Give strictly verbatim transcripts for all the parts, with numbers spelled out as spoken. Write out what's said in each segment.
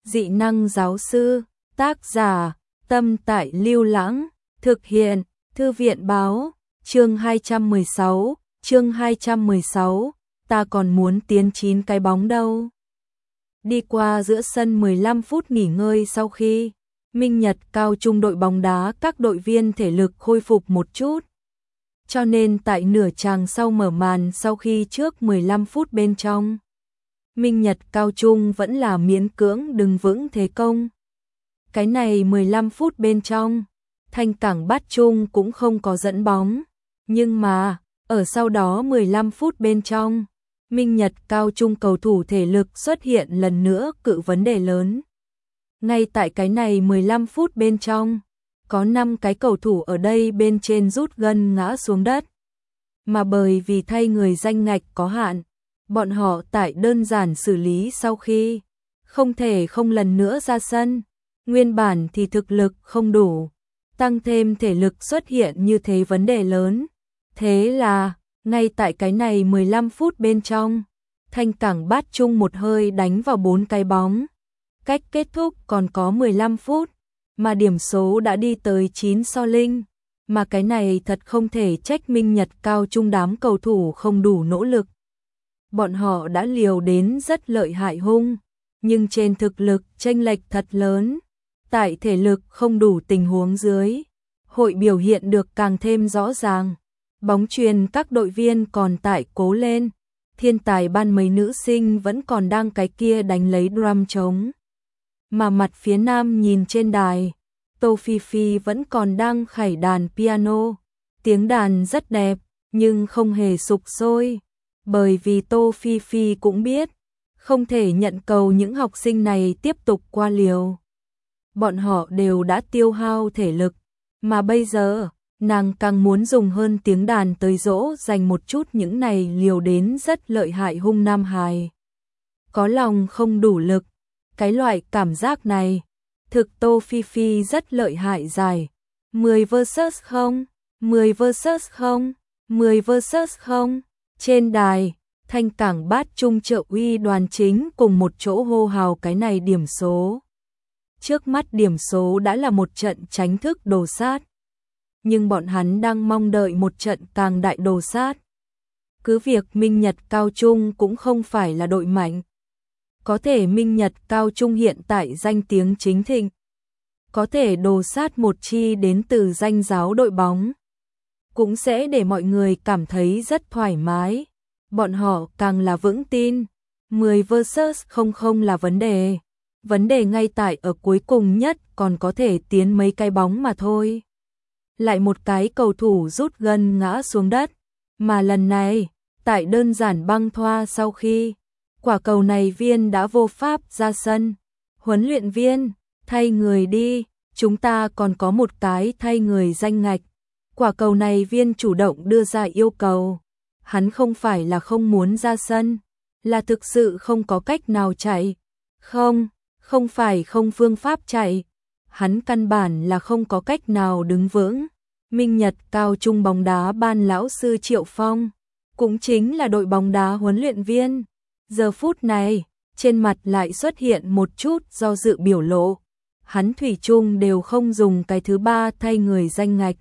Dị năng giáo sư, tác giả, Tâm Tại Lưu Lãng, thực hiện, Thư viện báo, chương hai trăm mười sáu, chương hai trăm mười sáu, ta còn muốn tiến chín cái bóng đâu. Đi qua giữa sân mười lăm phút nghỉ ngơi sau khi Minh Nhật Cao Trung đội bóng đá các đội viên thể lực khôi phục một chút. Cho nên tại nửa chàng sau mở màn sau khi trước mười lăm phút bên trong, Minh Nhật Cao Trung vẫn là miễn cưỡng đứng vững thế công. Cái này mười lăm phút bên trong, Thanh Cảng Bát Trung cũng không có dẫn bóng, nhưng mà ở sau đó mười lăm phút bên trong, Minh Nhật Cao Trung cầu thủ thể lực xuất hiện lần nữa cự vấn đề lớn. Ngay tại cái này mười lăm phút bên trong, có năm cái cầu thủ ở đây bên trên rút gân ngã xuống đất. Mà bởi vì thay người danh ngạch có hạn, bọn họ tại đơn giản xử lý sau khi không thể không lần nữa ra sân. Nguyên bản thì thực lực không đủ, tăng thêm thể lực xuất hiện như thế vấn đề lớn. Thế là, ngay tại cái này mười lăm phút bên trong, Thanh Cảng Bát Trung một hơi đánh vào bốn cái bóng. Cách kết thúc còn có mười lăm phút, mà điểm số đã đi tới chín so linh. Mà cái này thật không thể trách Minh Nhật Cao Trung đám cầu thủ không đủ nỗ lực. Bọn họ đã liều đến rất lợi hại hung, nhưng trên thực lực chênh lệch thật lớn. Tại thể lực không đủ tình huống dưới, hội biểu hiện được càng thêm rõ ràng. Bóng chuyền các đội viên còn tại cố lên, thiên tài ban mấy nữ sinh vẫn còn đang cái kia đánh lấy drum trống. Mà mặt phía nam nhìn trên đài, Tô Phi Phi vẫn còn đang khải đàn piano. Tiếng đàn rất đẹp, nhưng không hề sục sôi, bởi vì Tô Phi Phi cũng biết, không thể nhận cầu những học sinh này tiếp tục qua liều. Bọn họ đều đã tiêu hao thể lực, mà bây giờ, nàng càng muốn dùng hơn tiếng đàn tới dỗ dành một chút những này liều đến rất lợi hại hung nam hài. Có lòng không đủ lực, cái loại cảm giác này, thực Tô Phi Phi rất lợi hại dài. mười versus không, mười versus không, mười versus không. Trên đài, Thanh Cảng Bát Trung trợ uy Đoàn Chính cùng một chỗ hô hào cái này điểm số. Trước mắt điểm số đã là một trận tránh thức đồ sát. Nhưng bọn hắn đang mong đợi một trận càng đại đồ sát. Cứ việc Minh Nhật Cao Trung cũng không phải là đội mạnh. Có thể Minh Nhật Cao Trung hiện tại danh tiếng chính thịnh. Có thể đồ sát một chi đến từ danh giáo đội bóng. Cũng sẽ để mọi người cảm thấy rất thoải mái. Bọn họ càng là vững tin. mười versus không không là vấn đề. Vấn đề ngay tại ở cuối cùng nhất còn có thể tiến mấy cái bóng mà thôi. Lại một cái cầu thủ rút gân ngã xuống đất. Mà lần này, tại đơn giản băng thoa sau khi quả cầu này viên đã vô pháp ra sân. Huấn luyện viên, thay người đi, chúng ta còn có một cái thay người danh ngạch. Quả cầu này viên chủ động đưa ra yêu cầu. Hắn không phải là không muốn ra sân, là thực sự không có cách nào chạy. Không, không phải không phương pháp chạy. Hắn căn bản là không có cách nào đứng vững. Minh Nhật Cao Trung bóng đá ban lão sư Triệu Phong, cũng chính là đội bóng đá huấn luyện viên. Giờ phút này, trên mặt lại xuất hiện một chút do dự biểu lộ. Hắn thủy chung đều không dùng cái thứ ba thay người danh ngạch.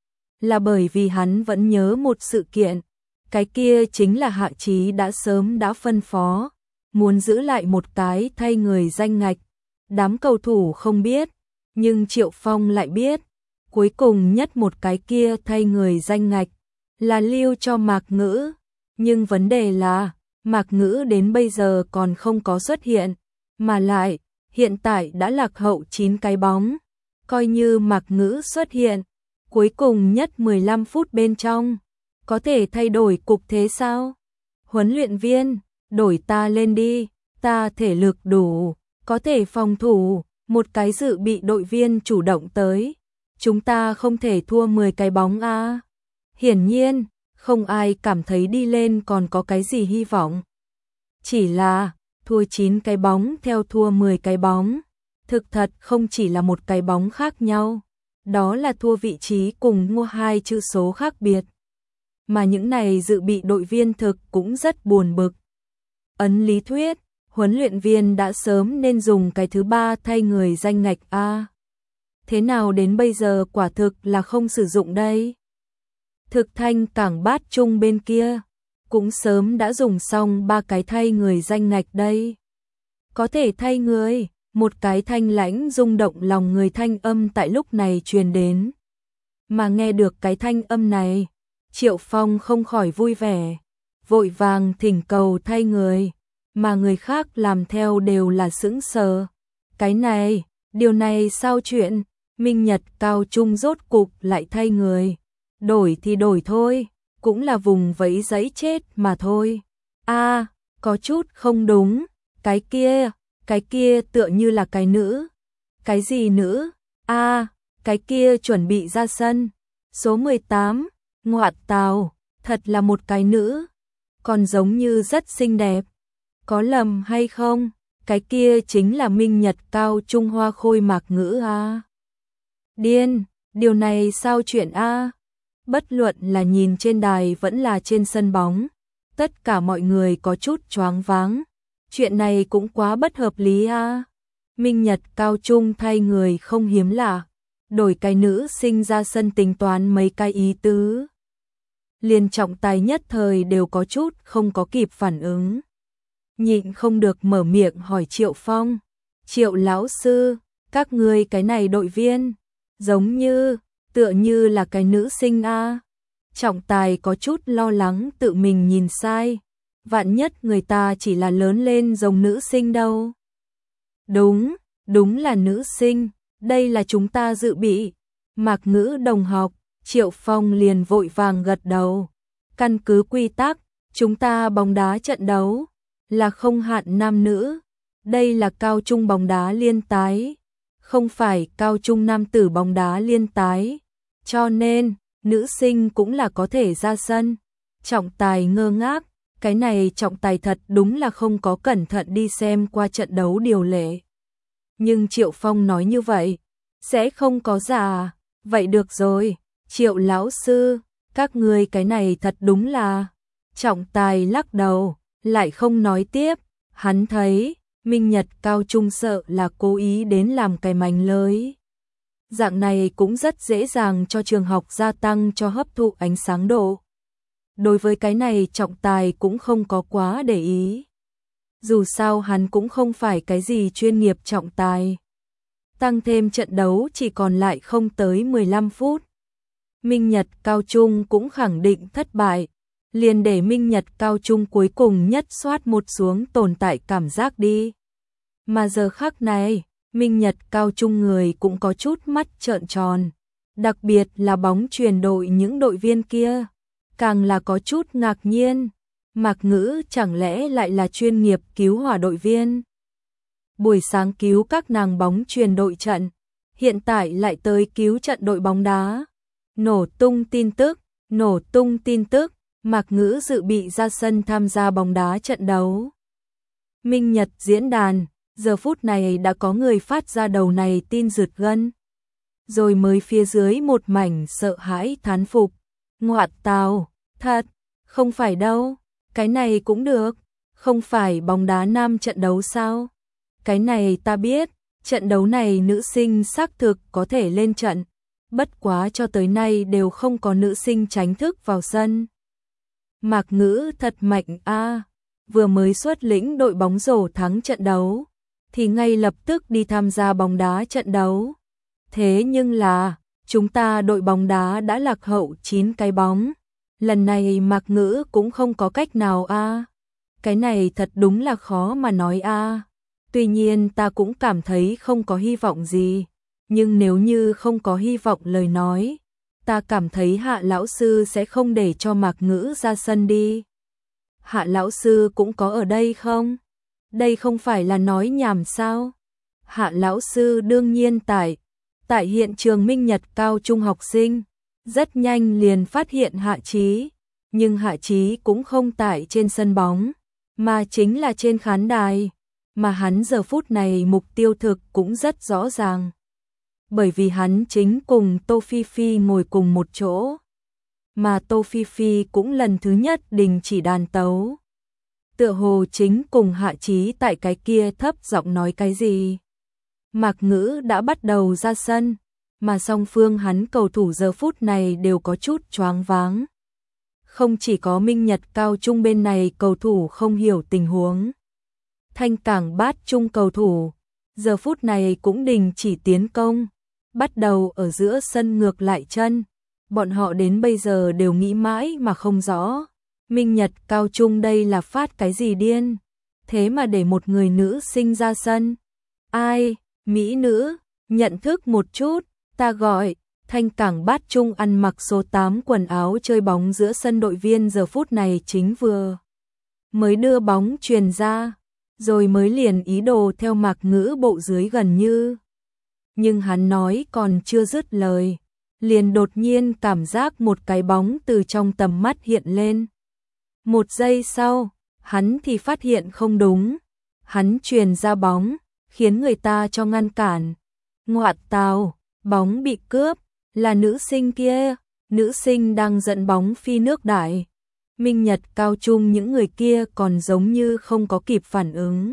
Là bởi vì hắn vẫn nhớ một sự kiện. Cái kia chính là Hạ Chí đã sớm đã phân phó. Muốn giữ lại một cái thay người danh ngạch. Đám cầu thủ không biết. Nhưng Triệu Phong lại biết. Cuối cùng nhất một cái kia thay người danh ngạch. Là lưu cho Mạc Ngữ. Nhưng vấn đề là Mạc Ngữ đến bây giờ còn không có xuất hiện. Mà lại, hiện tại đã lạc hậu chín cái bóng. Coi như Mạc Ngữ xuất hiện. Cuối cùng nhất mười lăm phút bên trong. Có thể thay đổi cục thế sao? Huấn luyện viên, đổi ta lên đi. Ta thể lực đủ. Có thể phòng thủ. Một cái dự bị đội viên chủ động tới. Chúng ta không thể thua mười cái bóng à? Hiển nhiên, không ai cảm thấy đi lên còn có cái gì hy vọng. Chỉ là, thua chín cái bóng theo thua mười cái bóng. Thực thật không chỉ là một cái bóng khác nhau. Đó là thua vị trí cùng mua hai chữ số khác biệt. Mà những này dự bị đội viên thực cũng rất buồn bực. Ấn lý thuyết, huấn luyện viên đã sớm nên dùng cái thứ ba thay người danh ngạch a. Thế nào đến bây giờ quả thực là không sử dụng đây? Thực Thanh Cảng Bát Trung bên kia cũng sớm đã dùng xong ba cái thay người danh ngạch đây. Có thể thay người, một cái thanh lãnh rung động lòng người thanh âm tại lúc này truyền đến. Mà nghe được cái thanh âm này, Triệu Phong không khỏi vui vẻ, vội vàng thỉnh cầu thay người, mà người khác làm theo đều là sững sờ. Cái này, điều này sao chuyện, Minh Nhật Cao Trung rốt cục lại thay người. Đổi thì đổi thôi, cũng là vùng vẫy giấy chết mà thôi. A, à, có chút không đúng, cái kia, cái kia tựa như là cái nữ. Cái gì nữ? A, à, cái kia chuẩn bị ra sân. Số mười tám, ngoại tào, thật là một cái nữ. Còn giống như rất xinh đẹp. Có lầm hay không? Cái kia chính là Minh Nhật Cao Trung Hoa Khôi Mạc Ngữ a. À. Điên, điều này sao chuyện a? À? Bất luận là nhìn trên đài vẫn là trên sân bóng, tất cả mọi người có chút choáng váng. Chuyện này cũng quá bất hợp lý a. À? Minh Nhật Cao Trung thay người không hiếm lạ, đổi cái nữ sinh ra sân tính toán mấy cái ý tứ. Liên trọng tài nhất thời đều có chút không có kịp phản ứng. Nhịn không được mở miệng hỏi Triệu Phong. Triệu lão sư, các ngươi cái này đội viên, giống như, tựa như là cái nữ sinh a. Trọng tài có chút lo lắng tự mình nhìn sai. Vạn nhất người ta chỉ là lớn lên giống nữ sinh đâu. Đúng, đúng là nữ sinh, đây là chúng ta dự bị. Mạc Ngữ đồng học, Triệu Phong liền vội vàng gật đầu. Căn cứ quy tắc, chúng ta bóng đá trận đấu là không hạn nam nữ. Đây là cao trung bóng đá liên tái, không phải cao trung nam tử bóng đá liên tái. Cho nên, nữ sinh cũng là có thể ra sân. Trọng tài ngơ ngác, cái này trọng tài thật đúng là không có cẩn thận đi xem qua trận đấu điều lệ. Nhưng Triệu Phong nói như vậy, sẽ không có giả. Vậy được rồi, Triệu lão sư, các ngươi cái này thật đúng là. Trọng tài lắc đầu, lại không nói tiếp. Hắn thấy, Minh Nhật Cao Trung sợ là cố ý đến làm cái mánh lới. Dạng này cũng rất dễ dàng cho trường học gia tăng cho hấp thụ ánh sáng độ. Đối với cái này trọng tài cũng không có quá để ý. Dù sao hắn cũng không phải cái gì chuyên nghiệp trọng tài. Tăng thêm trận đấu chỉ còn lại không tới mười lăm phút. Minh Nhật Cao Trung cũng khẳng định thất bại. Liền để Minh Nhật Cao Trung cuối cùng nhất soát một xuống tồn tại cảm giác đi. Mà giờ khắc này, Minh Nhật Cao Trung người cũng có chút mắt trợn tròn. Đặc biệt là bóng chuyền đội những đội viên kia. Càng là có chút ngạc nhiên. Mạc Ngữ chẳng lẽ lại là chuyên nghiệp cứu hỏa đội viên? Buổi sáng cứu các nàng bóng chuyền đội trận, hiện tại lại tới cứu trận đội bóng đá. Nổ tung tin tức, nổ tung tin tức, Mạc Ngữ dự bị ra sân tham gia bóng đá trận đấu. Minh Nhật diễn đàn, giờ phút này đã có người phát ra đầu này tin rượt gân. Rồi mới phía dưới một mảnh sợ hãi thán phục. Ngoại tào, thật, không phải đâu, cái này cũng được, không phải bóng đá nam trận đấu sao? Cái này ta biết, trận đấu này nữ sinh xác thực có thể lên trận, bất quá cho tới nay đều không có nữ sinh chính thức vào sân. Mạc Ngữ thật mạnh a, à, vừa mới xuất lĩnh đội bóng rổ thắng trận đấu, thì ngay lập tức đi tham gia bóng đá trận đấu. Thế nhưng là, chúng ta đội bóng đá đã lạc hậu chín cái bóng. Lần này Mạc Ngữ cũng không có cách nào a. À. Cái này thật đúng là khó mà nói a. À. Tuy nhiên ta cũng cảm thấy không có hy vọng gì. Nhưng nếu như không có hy vọng lời nói, ta cảm thấy Hạ lão sư sẽ không để cho Mạc Ngữ ra sân đi. Hạ lão sư cũng có ở đây không? Đây không phải là nói nhảm sao? Hạ lão sư đương nhiên tại tại hiện trường Minh Nhật Cao Trung học sinh, rất nhanh liền phát hiện Hạ Chí, nhưng Hạ Chí cũng không tại trên sân bóng, mà chính là trên khán đài, mà hắn giờ phút này mục tiêu thực cũng rất rõ ràng. Bởi vì hắn chính cùng Tô Phi Phi ngồi cùng một chỗ, mà Tô Phi Phi cũng lần thứ nhất đình chỉ đàn tấu. tựa hồ chính cùng Hạ Chí tại cái kia thấp giọng nói cái gì. Mạc Ngữ đã bắt đầu ra sân, mà song phương hắn cầu thủ giờ phút này đều có chút choáng váng. Không chỉ có Minh Nhật Cao Trung bên này cầu thủ không hiểu tình huống. Thanh Cảng Bát Trung cầu thủ, giờ phút này cũng đình chỉ tiến công, bắt đầu ở giữa sân ngược lại chân. Bọn họ đến bây giờ đều nghĩ mãi mà không rõ. Minh Nhật Cao Trung đây là phát cái gì điên, thế mà để một người nữ sinh ra sân. Ai, mỹ nữ, nhận thức một chút, ta gọi. Thanh Cảng Bát Trung ăn mặc số tám quần áo chơi bóng giữa sân đội viên giờ phút này chính vừa mới đưa bóng truyền ra, rồi mới liền ý đồ theo Mạc Ngữ bộ dưới gần như. Nhưng hắn nói còn chưa dứt lời, liền đột nhiên cảm giác một cái bóng từ trong tầm mắt hiện lên. Một giây sau, hắn thì phát hiện không đúng, hắn truyền ra bóng, khiến người ta cho ngăn cản. Ngoạn tào, bóng bị cướp, là nữ sinh kia, nữ sinh đang dẫn bóng phi nước đại. Minh Nhật Cao Trung những người kia còn giống như không có kịp phản ứng.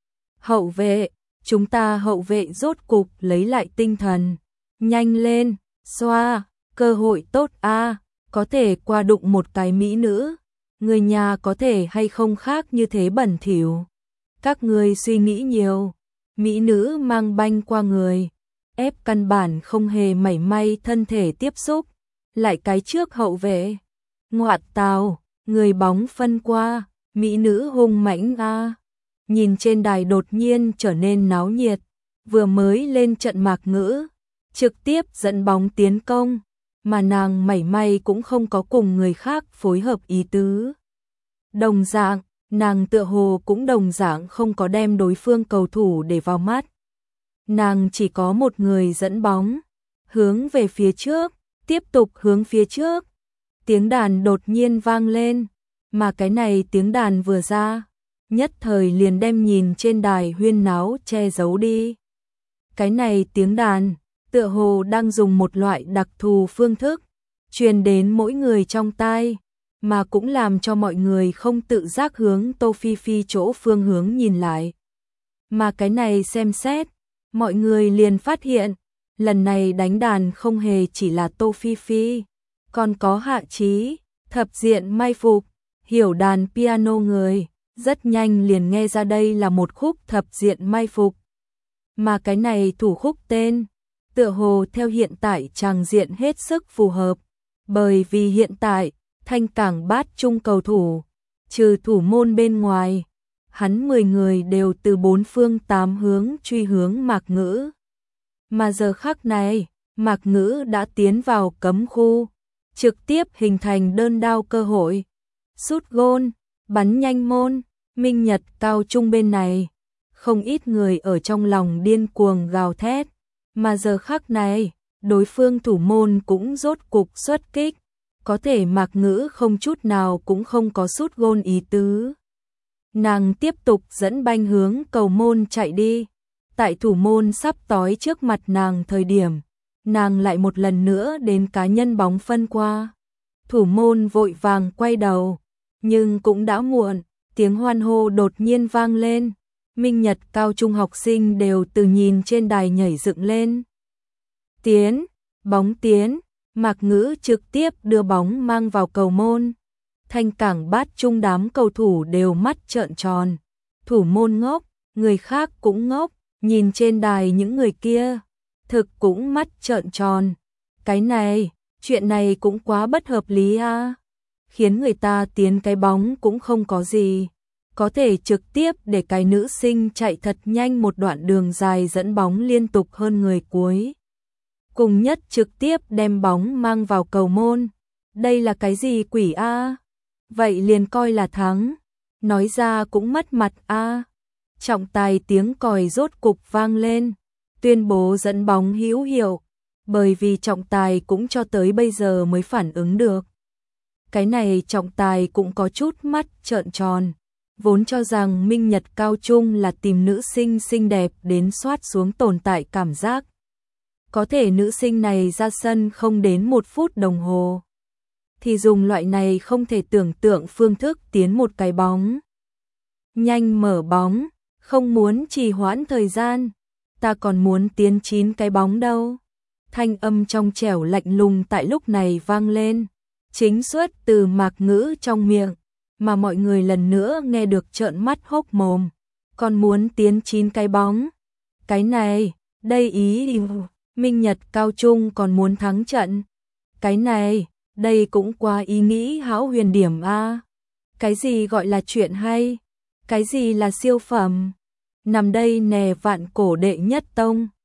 Hậu vệ, chúng ta hậu vệ rốt cục lấy lại tinh thần. Nhanh lên, xoa, cơ hội tốt a, có thể qua đụng một cái mỹ nữ. Người nhà có thể hay không khác như thế bẩn thỉu. Các người suy nghĩ nhiều, mỹ nữ mang banh qua người, ép căn bản không hề mảy may thân thể tiếp xúc, lại cái trước hậu vệ. Ngoạn tào, người bóng phân qua, mỹ nữ hung mãnh a. Nhìn trên đài đột nhiên trở nên náo nhiệt, vừa mới lên trận Mạc Ngữ, trực tiếp dẫn bóng tiến công, mà nàng mảy may cũng không có cùng người khác phối hợp ý tứ. Đồng dạng, nàng tựa hồ cũng đồng dạng không có đem đối phương cầu thủ để vào mắt. Nàng chỉ có một người dẫn bóng, hướng về phía trước, tiếp tục hướng phía trước. Tiếng đàn đột nhiên vang lên, mà cái này tiếng đàn vừa ra, nhất thời liền đem nhìn trên đài huyên náo che giấu đi. Cái này tiếng đàn, tựa hồ đang dùng một loại đặc thù phương thức, truyền đến mỗi người trong tai, mà cũng làm cho mọi người không tự giác hướng Tô Phi Phi chỗ phương hướng nhìn lại. Mà cái này xem xét, mọi người liền phát hiện, lần này đánh đàn không hề chỉ là Tô Phi Phi, còn có Hạ Chí, thập diện may phục, hiểu đàn piano người, rất nhanh liền nghe ra đây là một khúc thập diện may phục. Mà cái này thủ khúc tên, tựa hồ theo hiện tại tràng diện hết sức phù hợp, bởi vì hiện tại, Thanh Cảng Bát Trung cầu thủ, trừ thủ môn bên ngoài, hắn mười người đều từ bốn phương tám hướng truy hướng Mạc Ngữ. Mà giờ khắc này, Mạc Ngữ đã tiến vào cấm khu, trực tiếp hình thành đơn đao cơ hội. Sút gôn, bắn nhanh môn, Minh Nhật Cao Trung bên này, không ít người ở trong lòng điên cuồng gào thét, mà giờ khắc này, đối phương thủ môn cũng rốt cục xuất kích, có thể Mạc Ngữ không chút nào cũng không có sút gôn ý tứ. Nàng tiếp tục dẫn banh hướng cầu môn chạy đi, tại thủ môn sắp tói trước mặt nàng thời điểm, nàng lại một lần nữa đến cá nhân bóng phân qua. Thủ môn vội vàng quay đầu, nhưng cũng đã muộn, tiếng hoan hô đột nhiên vang lên. Minh Nhật Cao Trung học sinh đều từ nhìn trên đài nhảy dựng lên. Tiến, bóng tiến, Mạc Ngữ trực tiếp đưa bóng mang vào cầu môn. Thanh Cảng Bát Trung đám cầu thủ đều mắt trợn tròn. Thủ môn ngốc, người khác cũng ngốc, nhìn trên đài những người kia, thực cũng mắt trợn tròn. Cái này, chuyện này cũng quá bất hợp lý a. Khiến người ta tiến cái bóng cũng không có gì, có thể trực tiếp để cái nữ sinh chạy thật nhanh một đoạn đường dài dẫn bóng liên tục hơn người cuối. Cùng nhất trực tiếp đem bóng mang vào cầu môn. Đây là cái gì quỷ a? Vậy liền coi là thắng. Nói ra cũng mất mặt a. Trọng tài tiếng còi rốt cục vang lên, tuyên bố dẫn bóng hữu hiệu, bởi vì trọng tài cũng cho tới bây giờ mới phản ứng được. Cái này trọng tài cũng có chút mắt trợn tròn, vốn cho rằng Minh Nhật Cao Trung là tìm nữ sinh xinh đẹp đến soát xuống tồn tại cảm giác. Có thể nữ sinh này ra sân không đến một phút đồng hồ, thì dùng loại này không thể tưởng tượng phương thức tiến một cái bóng. nhanh mở bóng, không muốn trì hoãn thời gian, ta còn muốn tiến chín cái bóng đâu. Thanh âm trong trẻo lạnh lùng tại lúc này vang lên, chính xuất từ Mạc Ngữ trong miệng, mà mọi người lần nữa nghe được trợn mắt hốc mồm. Còn muốn tiến chín cái bóng. Cái này, đây ý Minh Nhật Cao Trung còn muốn thắng trận. Cái này, đây cũng quá ý nghĩ hão huyền điểm a. Cái gì gọi là chuyện hay? Cái gì là siêu phẩm? Nằm đây nè vạn cổ đệ nhất tông.